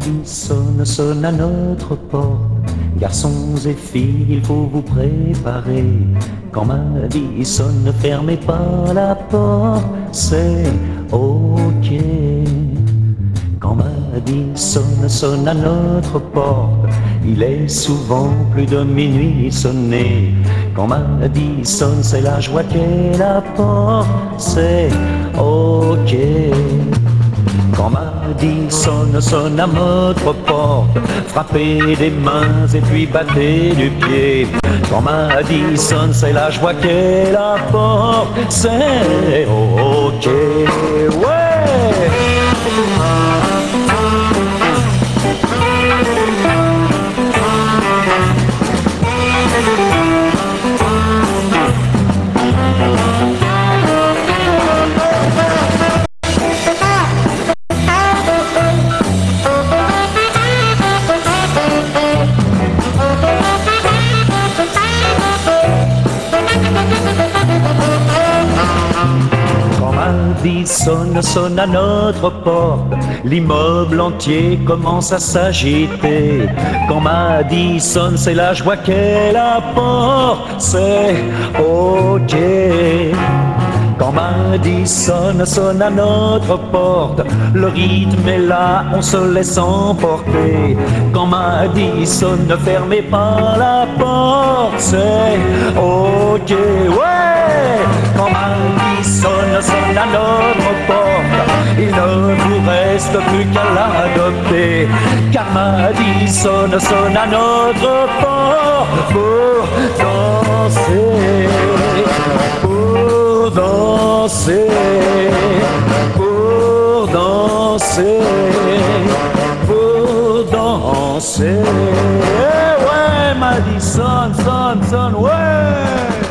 Madison sonne à notre porte. Garçons et filles, il faut vous préparer. Quand Madison ne fermez pas la porte, c'est ok. Quand Madison sonne à notre porte, il est souvent plus de minuit sonné. Quand Madison, c'est la joie qu'elle apporte, c'est ok. Quand Madison sonne à notre porte, frappez des mains et puis battez du pied. Quand Madison, c'est la joie qu'elle apporte, c'est ok, ouais. Madison sonne à notre porte, l'immeuble entier commence à s'agiter. Quand Madison, c'est la joie qu'elle apporte, c'est ok. Quand Madison sonne à notre porte, le rythme est là, on se laisse emporter. Quand Madison, ne fermez pas la porte, c'est ok, ouais. Quand Madison sonne à notre porte, il ne vous reste plus qu'à l'adopter. Car Madison sonne à notre porte pour danser, pour danser, pour danser, pour danser. Ouais, Madison, sonne, sonne, ouais.